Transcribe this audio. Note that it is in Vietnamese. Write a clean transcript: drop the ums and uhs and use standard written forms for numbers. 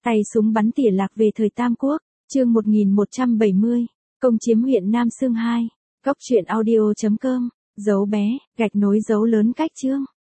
Tay súng bắn tỉa lạc về thời Tam Quốc, chương 1170, công chiếm huyện Nam Xương 2, góc truyện audio.com, dấu bé, gạch nối dấu lớn cách chương.